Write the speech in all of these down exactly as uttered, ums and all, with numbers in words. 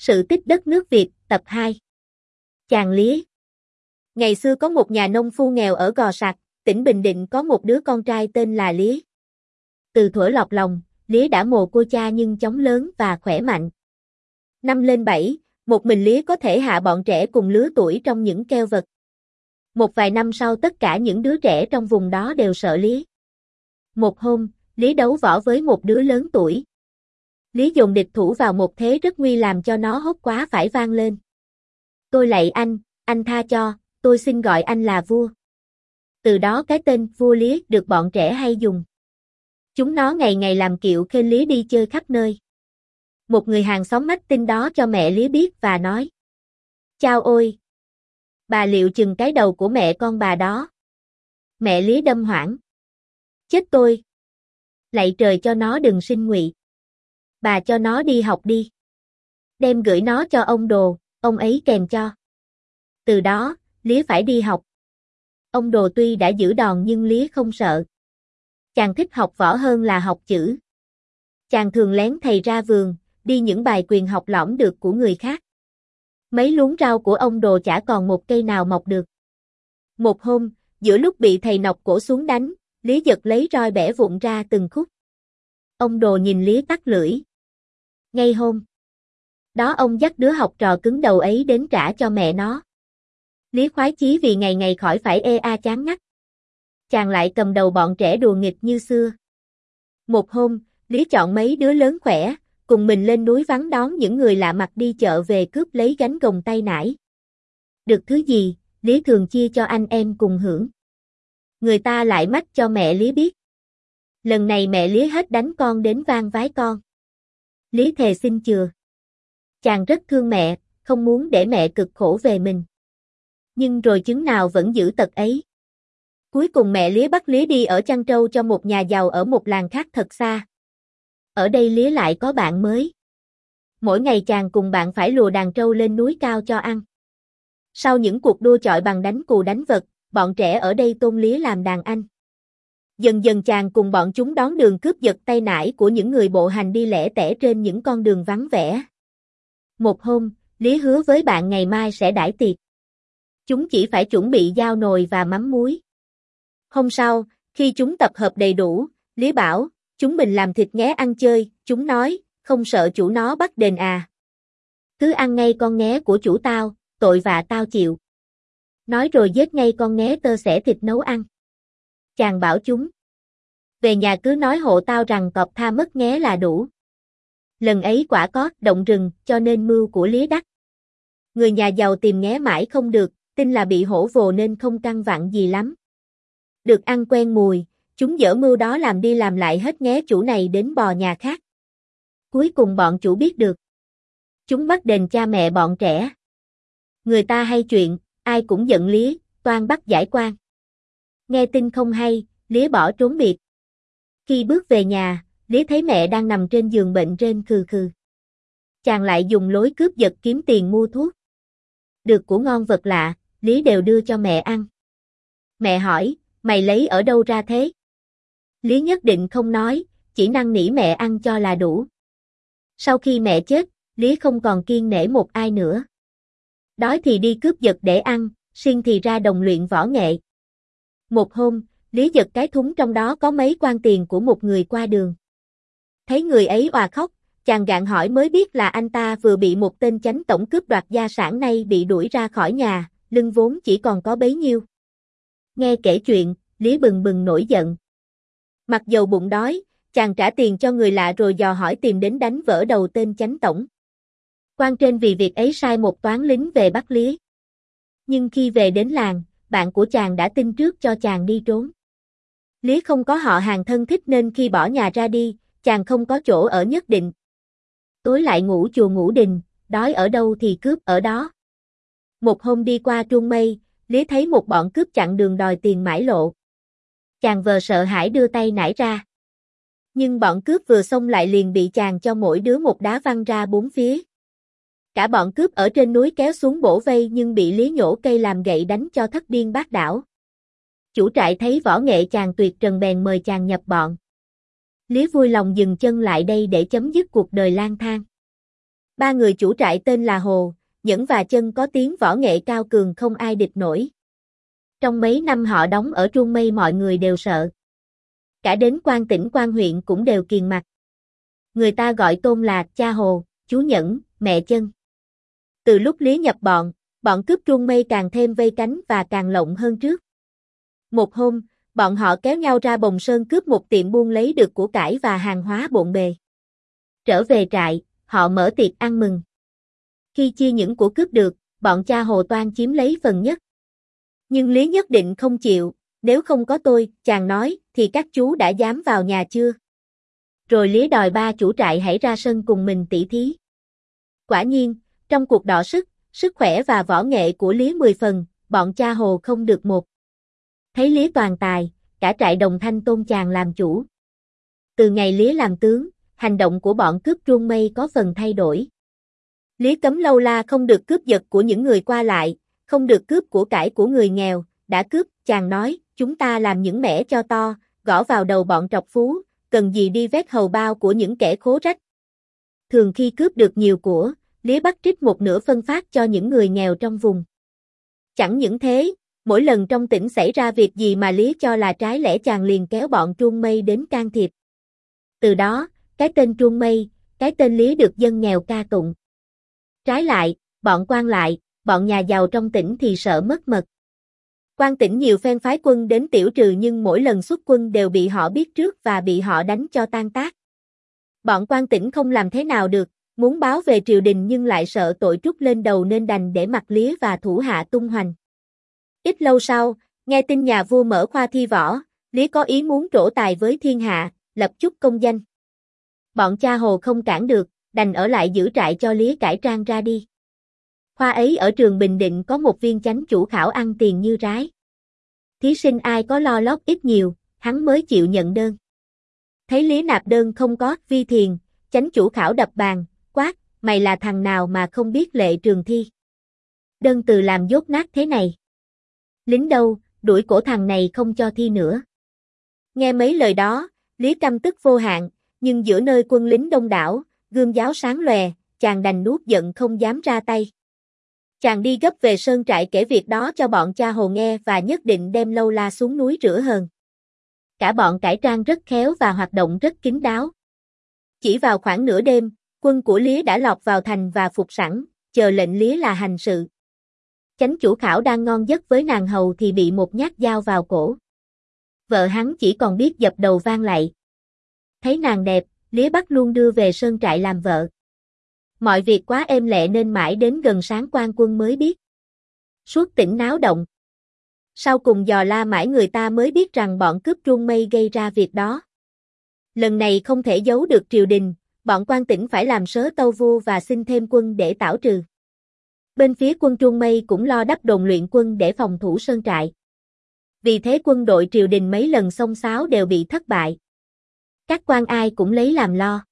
Sự tích đất nước Việt, tập hai. Chàng Lý. Ngày xưa có một nhà nông phu nghèo ở Gò Sạc, tỉnh Bình Định có một đứa con trai tên là Lý. Từ thuở lọt lòng, Lý đã mồ côi cha nhưng chóng lớn và khỏe mạnh. Năm lên bảy, một mình Lý có thể hạ bọn trẻ cùng lứa tuổi trong những keo vật. Một vài năm sau tất cả những đứa trẻ trong vùng đó đều sợ Lý. Một hôm, Lý đấu võ với một đứa lớn tuổi. Lý dồn địch thủ vào một thế rất nguy làm cho nó hốt quá phải vang lên. Tôi lạy anh, anh tha cho, tôi xin gọi anh là vua. Từ đó cái tên vua Lý được bọn trẻ hay dùng. Chúng nó ngày ngày làm kiệu khênh Lý đi chơi khắp nơi. Một người hàng xóm mách tin đó cho mẹ Lý biết và nói: Chao ôi! Bà liệu chừng cái đầu của mẹ con bà đó. Mẹ Lý đâm hoảng. Chết tôi! Lạy trời cho nó đừng sinh ngụy. Bà cho nó đi học đi. Đem gửi nó cho ông Đồ, ông ấy kèm cho. Từ đó, Lý phải đi học. Ông Đồ tuy đã giữ đòn nhưng Lý không sợ. Chàng thích học võ hơn là học chữ. Chàng thường lén thầy ra vườn, đi những bài quyền học lỏm được của người khác. Mấy luống rau của ông Đồ chả còn một cây nào mọc được. Một hôm, giữa lúc bị thầy nọc cổ xuống đánh, Lý giật lấy roi bẻ vụn ra từng khúc. Ông Đồ nhìn Lý tắt lưỡi. Ngay hôm đó ông dắt đứa học trò cứng đầu ấy đến trả cho mẹ nó. Lý khoái chí vì ngày ngày khỏi phải ê a chán ngắt. Chàng lại cầm đầu bọn trẻ đùa nghịch như xưa. Một hôm, Lý chọn mấy đứa lớn khỏe, cùng mình lên núi vắng đón những người lạ mặt đi chợ về cướp lấy gánh gồng tay nải. Được thứ gì, Lý thường chia cho anh em cùng hưởng. Người ta lại mách cho mẹ Lý biết. Lần này mẹ Lý hết đánh con đến van vái con. Lý thề xin chừa. Chàng rất thương mẹ, không muốn để mẹ cực khổ về mình. Nhưng rồi chứng nào vẫn giữ tật ấy. Cuối cùng mẹ Lý bắt Lý đi ở chăn trâu cho một nhà giàu ở một làng khác thật xa. Ở đây Lý lại có bạn mới. Mỗi ngày chàng cùng bạn phải lùa đàn trâu lên núi cao cho ăn. Sau những cuộc đua chọi bằng đánh cù đánh vật, bọn trẻ ở đây tôn Lý làm đàn anh. Dần dần chàng cùng bọn chúng đón đường cướp giật tay nải của những người bộ hành đi lẻ tẻ trên những con đường vắng vẻ. Một hôm, Lý hứa với bạn ngày mai sẽ đãi tiệc. Chúng chỉ phải chuẩn bị dao nồi và mắm muối. Hôm sau, khi chúng tập hợp đầy đủ, Lý bảo, chúng mình làm thịt nghé ăn chơi, chúng nói, không sợ chủ nó bắt đền à. Cứ ăn ngay con nghé của chủ tao, tội vạ tao chịu. Nói rồi giết ngay con nghé tơ xẻ thịt nấu ăn. Chàng bảo chúng. Về nhà cứ nói hộ tao rằng cọp tha mất nghé là đủ. Lần ấy quả có động rừng cho nên mưu của Lý đắc. Người nhà giàu tìm nghé mãi không được, tin là bị hổ vồ nên không căng vặn gì lắm. Được ăn quen mùi, chúng dở mưu đó làm đi làm lại hết nghé chủ này đến bò nhà khác. Cuối cùng bọn chủ biết được. Chúng bắt đền cha mẹ bọn trẻ. Người ta hay chuyện, ai cũng giận Lý, toan bắt giải quan. Nghe tin không hay, Lý bỏ trốn biệt. Khi bước về nhà, Lý thấy mẹ đang nằm trên giường bệnh rên khừ khừ. Chàng lại dùng lối cướp giật kiếm tiền mua thuốc. Được của ngon vật lạ, Lý đều đưa cho mẹ ăn. Mẹ hỏi, mày lấy ở đâu ra thế? Lý nhất định không nói, chỉ năn nỉ mẹ ăn cho là đủ. Sau khi mẹ chết, Lý không còn kiêng nể một ai nữa. Đói thì đi cướp giật để ăn, siêng thì ra đồng luyện võ nghệ. Một hôm, Lý giật cái thúng trong đó có mấy quan tiền của một người qua đường. Thấy người ấy òa khóc, chàng gạn hỏi mới biết là anh ta vừa bị một tên chánh tổng cướp đoạt gia sản nay bị đuổi ra khỏi nhà, lưng vốn chỉ còn có bấy nhiêu. Nghe kể chuyện, Lý bừng bừng nổi giận. Mặc dầu bụng đói, chàng trả tiền cho người lạ rồi dò hỏi tìm đến đánh vỡ đầu tên chánh tổng. Quan trên vì việc ấy sai một toán lính về bắt Lý. Nhưng khi về đến làng, bạn của chàng đã tin trước cho chàng đi trốn. Lý không có họ hàng thân thích nên khi bỏ nhà ra đi, chàng không có chỗ ở nhất định. Tối lại ngủ chùa ngủ đình, đói ở đâu thì cướp ở đó. Một hôm đi qua Trung Mây, Lý thấy một bọn cướp chặn đường đòi tiền mãi lộ. Chàng vờ sợ hãi đưa tay nải ra. Nhưng bọn cướp vừa xông lại liền bị chàng cho mỗi đứa một đá văng ra bốn phía. Cả bọn cướp ở trên núi kéo xuống bổ vây nhưng bị Lý nhổ cây làm gậy đánh cho thất điên bát đảo. Chủ trại thấy võ nghệ chàng tuyệt trần bèn mời chàng nhập bọn. Lý vui lòng dừng chân lại đây để chấm dứt cuộc đời lang thang. Ba người chủ trại tên là Hồ, Nhẫn và Chân có tiếng võ nghệ cao cường không ai địch nổi. Trong mấy năm họ đóng ở Truông Mây mọi người đều sợ. Cả đến quan tỉnh quan huyện cũng đều kiềng mặt. Người ta gọi Tôn là cha Hồ, chú Nhẫn, mẹ Chân. Từ lúc Lý nhập bọn, bọn cướp Truông Mây càng thêm vây cánh và càng lộng hơn trước. Một hôm, bọn họ kéo nhau ra Bồng Sơn cướp một tiệm buôn lấy được của cải và hàng hóa bộn bề. Trở về trại, họ mở tiệc ăn mừng. Khi chia những của cướp được, bọn cha Hồ toan chiếm lấy phần nhất. Nhưng Lý nhất định không chịu, nếu không có tôi, chàng nói, thì các chú đã dám vào nhà chưa? Rồi Lý đòi ba chủ trại hãy ra sân cùng mình tỉ thí. Quả nhiên, trong cuộc đọ sức, sức khỏe và võ nghệ của Lý mười phần, bọn cha Hồ không được một. Thấy Lý toàn tài, cả trại đồng thanh tôn chàng làm chủ. Từ ngày Lý làm tướng, hành động của bọn cướp Truông Mây có phần thay đổi. Lý cấm lâu la không được cướp giật của những người qua lại, không được cướp của cải của người nghèo, đã cướp, chàng nói, chúng ta làm những mẻ cho to, gõ vào đầu bọn trọc phú, cần gì đi vét hầu bao của những kẻ khố rách. Thường khi cướp được nhiều của, Lý bắt trích một nửa phân phát cho những người nghèo trong vùng. Chẳng những thế, mỗi lần trong tỉnh xảy ra việc gì mà Lý cho là trái lẽ chàng liền kéo bọn Truông Mây đến can thiệp. Từ đó, cái tên Truông Mây, cái tên Lý được dân nghèo ca tụng. Trái lại, bọn quan lại, bọn nhà giàu trong tỉnh thì sợ mất mật. Quan tỉnh nhiều phen phái quân đến tiểu trừ nhưng mỗi lần xuất quân đều bị họ biết trước và bị họ đánh cho tan tác. Bọn quan tỉnh không làm thế nào được, muốn báo về triều đình nhưng lại sợ tội trút lên đầu nên đành để mặc Lý và thủ hạ tung hoành. Ít lâu sau, nghe tin nhà vua mở khoa thi võ, Lý có ý muốn trổ tài với thiên hạ, lập chút công danh. Bọn cha Hồ không cản được, đành ở lại giữ trại cho Lý cải trang ra đi. Khoa ấy ở trường Bình Định có một viên chánh chủ khảo ăn tiền như rái. Thí sinh ai có lo lót ít nhiều, hắn mới chịu nhận đơn. Thấy Lý nạp đơn không có, vi thiền, chánh chủ khảo đập bàn, quát, mày là thằng nào mà không biết lệ trường thi. Đơn từ làm dốt nát thế này. Lính đâu, đuổi cổ thằng này không cho thi nữa. Nghe mấy lời đó, Lý căm tức vô hạn, nhưng giữa nơi quân lính đông đảo, gươm giáo sáng lòe, chàng đành nuốt giận không dám ra tay. Chàng đi gấp về sơn trại kể việc đó cho bọn cha Hồ nghe và nhất định đem lâu la xuống núi rửa hờn. Cả bọn cải trang rất khéo và hoạt động rất kín đáo. Chỉ vào khoảng nửa đêm, quân của Lý đã lọt vào thành và phục sẵn, chờ lệnh Lý là hành sự. Chánh chủ khảo đang ngon giấc với nàng hầu thì bị một nhát dao vào cổ. Vợ hắn chỉ còn biết dập đầu vang lạy. Thấy nàng đẹp, Lý bắt luôn đưa về sơn trại làm vợ. Mọi việc quá êm lẹ nên mãi đến gần sáng quan quân mới biết. Suốt tỉnh náo động. Sau cùng dò la mãi người ta mới biết rằng bọn cướp Truông Mây gây ra việc đó. Lần này không thể giấu được triều đình, bọn quan tỉnh phải làm sớ tâu vua và xin thêm quân để tảo trừ. Bên phía quân Truông Mây cũng lo đắp đồn luyện quân để phòng thủ sơn trại. Vì thế quân đội triều đình mấy lần xông xáo đều bị thất bại. Các quan ai cũng lấy làm lo.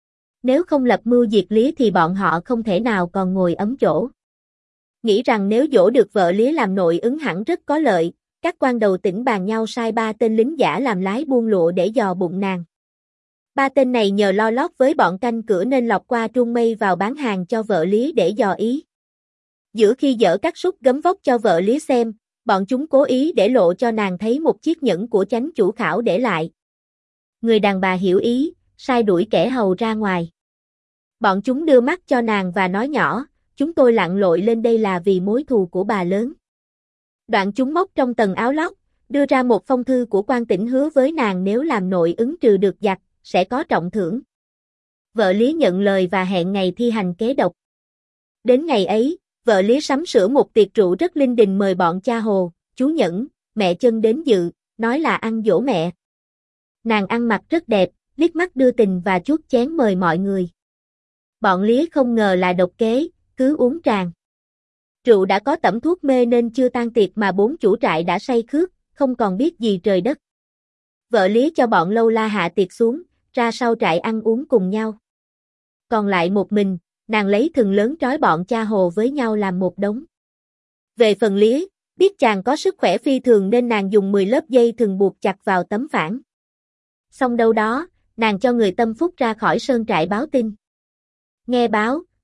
Nếu không lập mưu diệt Lý thì bọn họ không thể nào còn ngồi ấm chỗ. Nghĩ rằng nếu dỗ được vợ Lý làm nội ứng hẳn rất có lợi, các quan đầu tỉnh bàn nhau sai ba tên lính giả làm lái buôn lụa để dò bụng nàng. Ba tên này nhờ lo lót với bọn canh cửa nên lọc qua Truông Mây vào bán hàng cho vợ Lý để dò ý. Giữa khi dở các sút gấm vóc cho vợ Lý xem, bọn chúng cố ý để lộ cho nàng thấy một chiếc nhẫn của chánh chủ khảo để lại. Người đàn bà hiểu ý, sai đuổi kẻ hầu ra ngoài. Bọn chúng đưa mắt cho nàng và nói nhỏ, chúng tôi lặn lội lên đây là vì mối thù của bà lớn. Đoạn chúng móc trong tầng áo lót, đưa ra một phong thư của quan tỉnh hứa với nàng nếu làm nội ứng trừ được giặc, sẽ có trọng thưởng. Vợ Lý nhận lời và hẹn ngày thi hành kế độc. Đến ngày ấy, vợ Lý sắm sửa một tiệc rượu rất linh đình mời bọn cha Hồ, chú Nhẫn, mẹ Chân đến dự, nói là ăn dỗ mẹ. Nàng ăn mặc rất đẹp, liếc mắt đưa tình và chuốt chén mời mọi người. Bọn Lý không ngờ là độc kế, cứ uống tràn. Rượu đã có tẩm thuốc mê nên chưa tan tiệc mà bốn chủ trại đã say khướt, không còn biết gì trời đất. Vợ Lý cho bọn lâu la hạ tiệc xuống, ra sau trại ăn uống cùng nhau. Còn lại một mình, nàng lấy thừng lớn trói bọn cha Hồ với nhau làm một đống. Về phần Lý, biết chàng có sức khỏe phi thường nên nàng dùng mười lớp dây thừng buộc chặt vào tấm phản. Xong đâu đó, nàng cho người tâm phúc ra khỏi sơn trại báo tin. Nghe báo,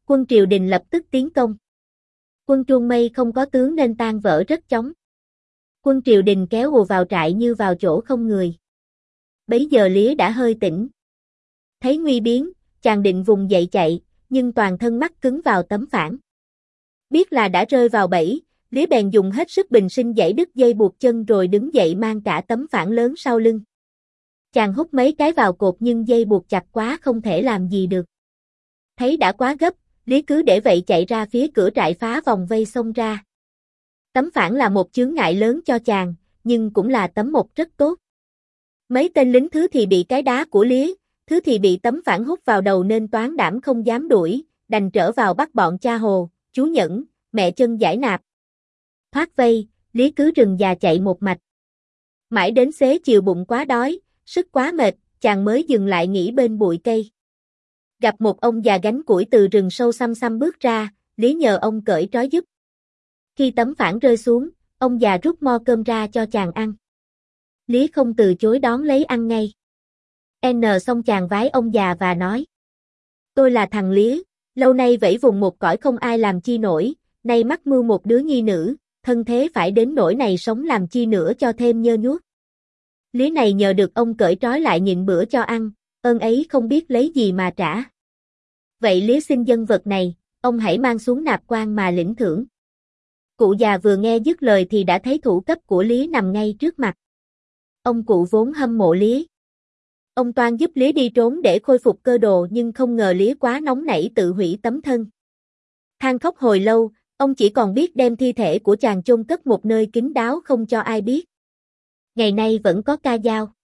quân triều đình lập tức tiến công. Quân Truông Mây không có tướng nên tan vỡ rất chóng. Quân triều đình kéo ùa vào trại như vào chỗ không người. Bấy giờ Lý đã hơi tỉnh. Thấy nguy biến, chàng định vùng dậy chạy, nhưng toàn thân mắc cứng vào tấm phản. Biết là đã rơi vào bẫy, Lý bèn dùng hết sức bình sinh giãy đứt dây buộc chân rồi đứng dậy mang cả tấm phản lớn sau lưng. Chàng hút mấy cái vào cột nhưng dây buộc chặt quá không thể làm gì được. Thấy đã quá gấp, Lý cứ để vậy chạy ra phía cửa trại phá vòng vây xông ra. Tấm phản là một chướng ngại lớn cho chàng, nhưng cũng là tấm mộc rất tốt. Mấy tên lính thứ thì bị cái đá của Lý, thứ thì bị tấm phản hút vào đầu nên toán đảm không dám đuổi, đành trở vào bắt bọn cha Hồ, chú Nhẫn, mẹ Chân giải nạp. Thoát vây, Lý cứ rừng già chạy một mạch. Mãi đến xế chiều bụng quá đói, sức quá mệt, chàng mới dừng lại nghỉ bên bụi cây. Gặp một ông già gánh củi từ rừng sâu xăm xăm bước ra, Lý nhờ ông cởi trói giúp. Khi tấm phản rơi xuống, ông già rút mo cơm ra cho chàng ăn. Lý không từ chối đón lấy ăn ngay. N xong chàng vái ông già và nói: Tôi là thằng Lý, lâu nay vẫy vùng một cõi không ai làm chi nổi, nay mắc mưu một đứa nhi nữ, thân thế phải đến nỗi này sống làm chi nữa cho thêm nhơ nhuốc. Lý này nhờ được ông cởi trói lại nhịn bữa cho ăn, ơn ấy không biết lấy gì mà trả. Vậy Lý xin dân vật này, ông hãy mang xuống nạp quan mà lĩnh thưởng. Cụ già vừa nghe dứt lời thì đã thấy thủ cấp của Lý nằm ngay trước mặt. Ông cụ vốn hâm mộ Lý. Ông toan giúp Lý đi trốn để khôi phục cơ đồ nhưng không ngờ Lý quá nóng nảy tự hủy tấm thân. Than khóc hồi lâu, ông chỉ còn biết đem thi thể của chàng chôn cất một nơi kín đáo không cho ai biết. Ngày nay vẫn có ca dao.